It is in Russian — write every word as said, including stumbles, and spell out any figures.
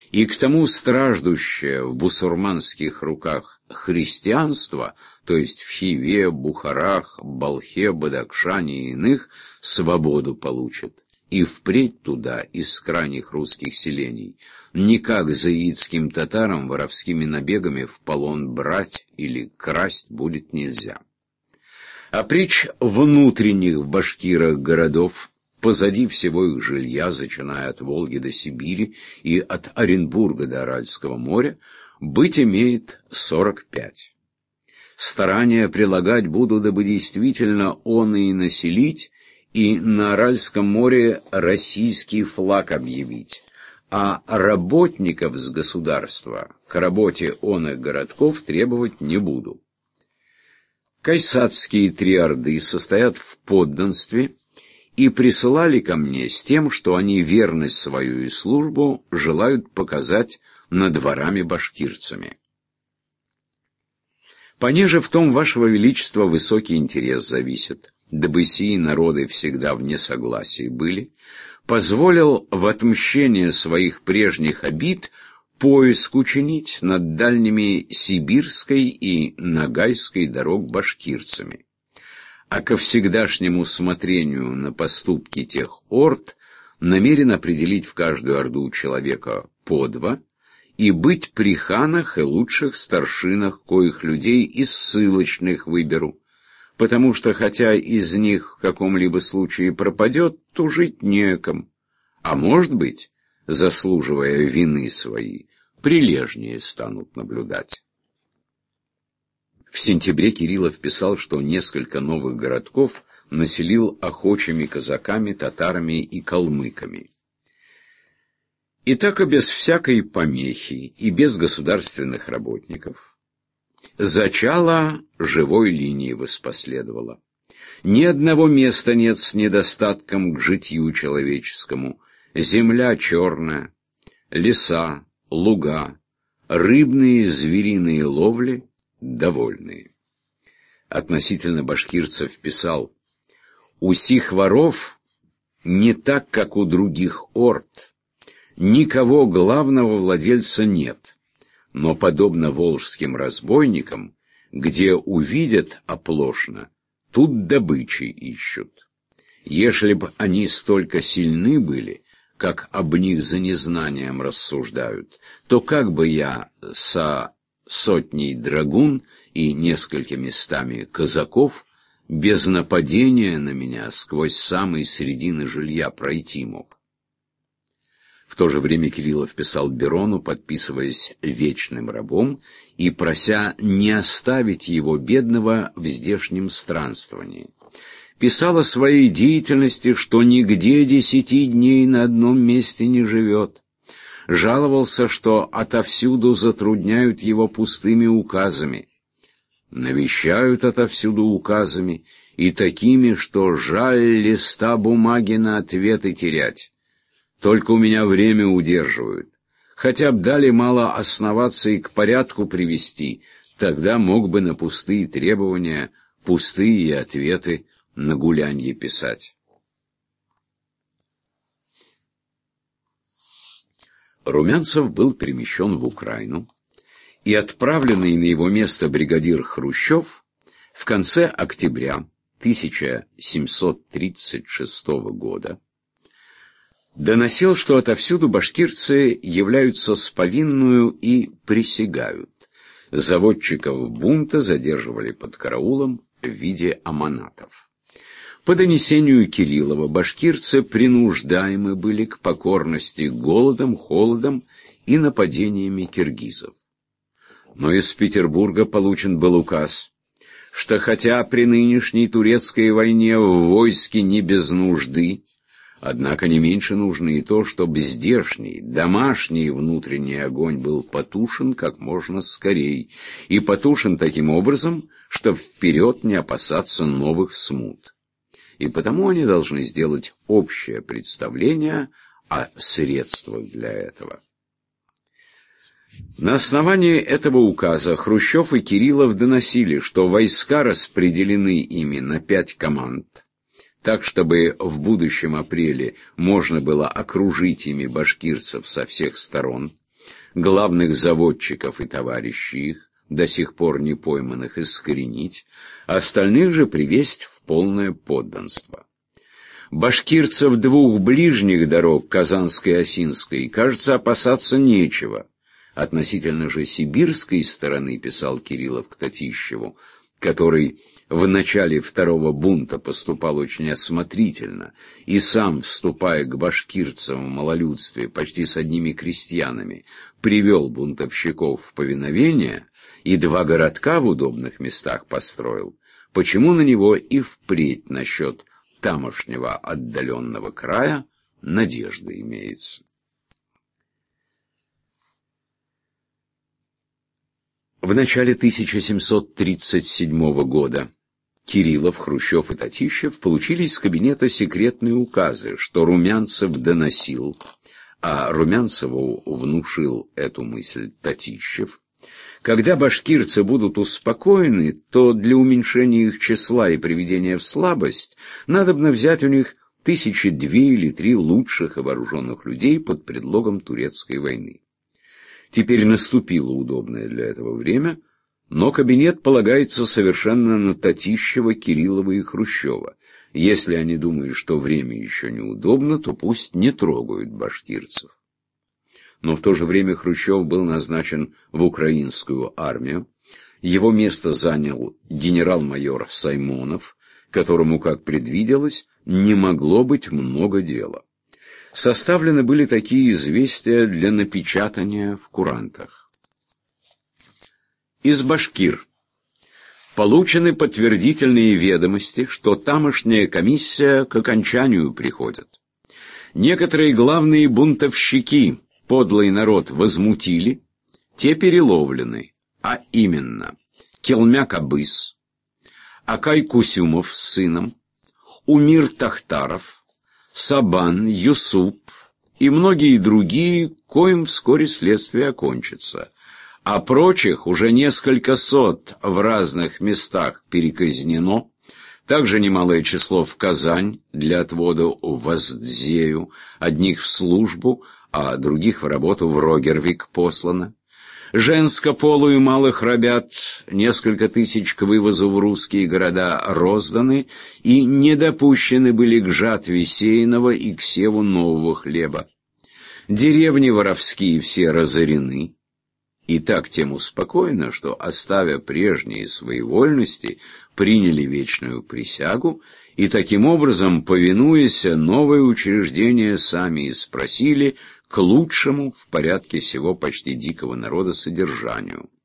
И к тому страждущее в бусурманских руках христианство, то есть в Хиве, Бухарах, Балхе, Бадакшане и иных, свободу получит, и впредь туда из крайних русских селений никак заидским татарам воровскими набегами в полон брать или красть будет нельзя. А притч внутренних в башкирах городов, позади всего их жилья, начиная от Волги до Сибири и от Оренбурга до Аральского моря, быть имеет сорок пять. Старания прилагать буду, дабы действительно он и населить, и на Аральском море российский флаг объявить, а работников с государства к работе оных городков требовать не буду. Кайсатские три орды состоят в подданстве и присылали ко мне с тем, что они верность свою и службу желают показать над дворами-башкирцами. Понеже в том, вашего величества, высокий интерес зависит, дабы сии народы всегда в несогласии были, позволил в отмщение своих прежних обид поиск учинить над дальними Сибирской и Ногайской дорог башкирцами, а ко всегдашнему смотрению на поступки тех орд намерен определить в каждую орду человека по два и быть при ханах и лучших старшинах, коих людей из ссылочных выберу, потому что, хотя из них в каком-либо случае пропадет, то жить некому, а может быть, заслуживая вины свои, прилежнее станут наблюдать. В сентябре Кириллов писал, что несколько новых городков населил охочими казаками, татарами и калмыками. И так и без всякой помехи, и без государственных работников, зачало живой линии воспоследовало. Ни одного места нет с недостатком к житью человеческому. Земля черная, леса, луга, рыбные, звериные ловли довольные. Относительно башкирцев писал: «У сих воров не так, как у других орд, никого главного владельца нет, но, подобно волжским разбойникам, где увидят оплошно, тут добычи ищут. Ежели бы они столько сильны были, как об них за незнанием рассуждают, то как бы я со сотней драгун и несколькими стами казаков без нападения на меня сквозь самые средины жилья пройти мог». В то же время Кириллов писал Берону, подписываясь вечным рабом и прося не оставить его бедного в здешнем странствовании. Писал о своей деятельности, что нигде десяти дней на одном месте не живет. Жаловался, что отовсюду затрудняют его пустыми указами. Навещают отовсюду указами и такими, что жаль листа бумаги на ответы терять. Только у меня время удерживают. Хотя б дали мало основаться и к порядку привести, тогда мог бы на пустые требования, пустые ответы на гулянье писать. Румянцев был перемещен в Украину, и отправленный на его место бригадир Хрущев в конце октября тысяча семьсот тридцать шестого года доносил, что отовсюду башкирцы являются с повинную и присягают. Заводчиков бунта задерживали под караулом в виде аманатов. По донесению Кириллова, башкирцы принуждаемы были к покорности голодом, холодом и нападениями киргизов. Но из Петербурга получен был указ, что хотя при нынешней турецкой войне в войске не без нужды, однако не меньше нужно и то, чтобы здешний, домашний внутренний огонь был потушен как можно скорей, и потушен таким образом, чтобы вперед не опасаться новых смут. И потому они должны сделать общее представление о средствах для этого. На основании этого указа Хрущев и Кириллов доносили, что войска распределены ими на пять команд, так, чтобы в будущем апреле можно было окружить ими башкирцев со всех сторон, главных заводчиков и товарищей их, до сих пор не пойманных, искоренить, а остальных же привести в полное подданство. Башкирцев двух ближних дорог, Казанской и Осинской, кажется, опасаться нечего. Относительно же сибирской стороны, писал Кириллов к Татищеву, который в начале второго бунта поступал очень осмотрительно и сам, вступая к башкирцам в малолюдстве почти с одними крестьянами, привел бунтовщиков в повиновение и два городка в удобных местах построил, почему на него и впредь насчет тамошнего отдаленного края надежда имеется. В начале тысяча семьсот тридцать седьмого года Кириллов, Хрущев и Татищев получили из кабинета секретные указы, что Румянцев доносил, а Румянцеву внушил эту мысль Татищев. Когда башкирцы будут успокоены, то для уменьшения их числа и приведения в слабость надобно взять у них тысячи две или три лучших и вооруженных людей под предлогом турецкой войны. Теперь наступило удобное для этого время, но кабинет полагается совершенно на Татищева, Кириллова и Хрущева. Если они думают, что время еще неудобно, то пусть не трогают башкирцев. Но в то же время Хрущев был назначен в украинскую армию. Его место занял генерал-майор Саймонов, которому, как предвиделось, не могло быть много дела. Составлены были такие известия для напечатания в курантах. Из Башкир получены подтвердительные ведомости, что тамошняя комиссия к окончанию приходит. Некоторые главные бунтовщики подлый народ возмутили, те переловлены, а именно Келмяк Абыс, Акай Кусюмов с сыном, Умир Тахтаров, Сабан, Юсуп и многие другие, коим вскоре следствие окончится, а прочих уже несколько сот в разных местах переказнено, также немалое число в Казань для отвода в Воздзею, одних в службу, а других в работу в Рогервик послано. Женско-полую малых ребят несколько тысяч к вывозу в русские города розданы и не допущены были к жатве сеяного и к севу нового хлеба. Деревни воровские все разорены. И так тем успокоено, что, оставя прежние своевольности, приняли вечную присягу и таким образом, повинуясь, новое учреждение сами и спросили к лучшему в порядке сего почти дикого народа содержанию.